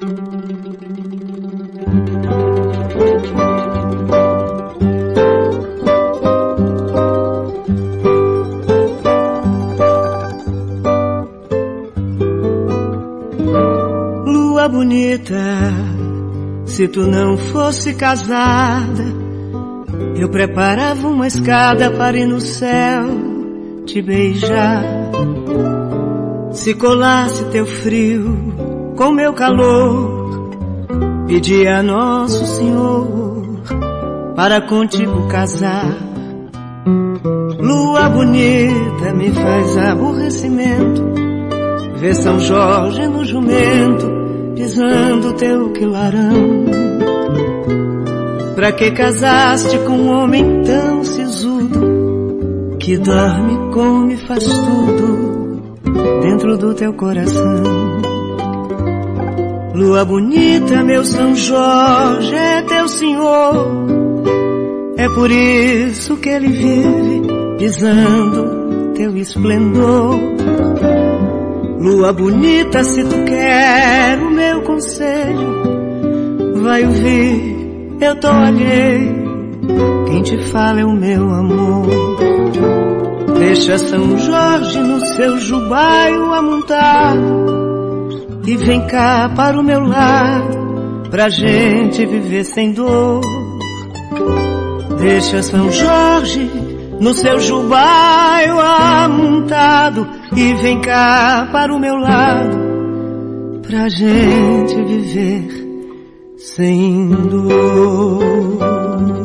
Lua bonita, se tu não fosse casada, eu preparava uma escada para ir no céu te beijar. Se colasse teu frio com meu calor, pedia a Nosso Senhor para contigo casar. Lua bonita, me faz aborrecimento ver São Jorge no jumento pisando teu quilarão. Pra que casaste com um homem tão sisudo, que dorme, come, faz tudo dentro do teu coração? Lua bonita, meu São Jorge é teu senhor, é por isso que ele vive pisando teu esplendor. Lua bonita, se tu quer o meu conselho, vai ouvir, eu tô alheio, quem te fala é o meu amor. Deixa São Jorge no seu jubaio amontado e vem cá para o meu lado, pra gente viver sem dor. Deixa São Jorge no seu jubaio amontado e vem cá para o meu lado, pra gente viver sem dor.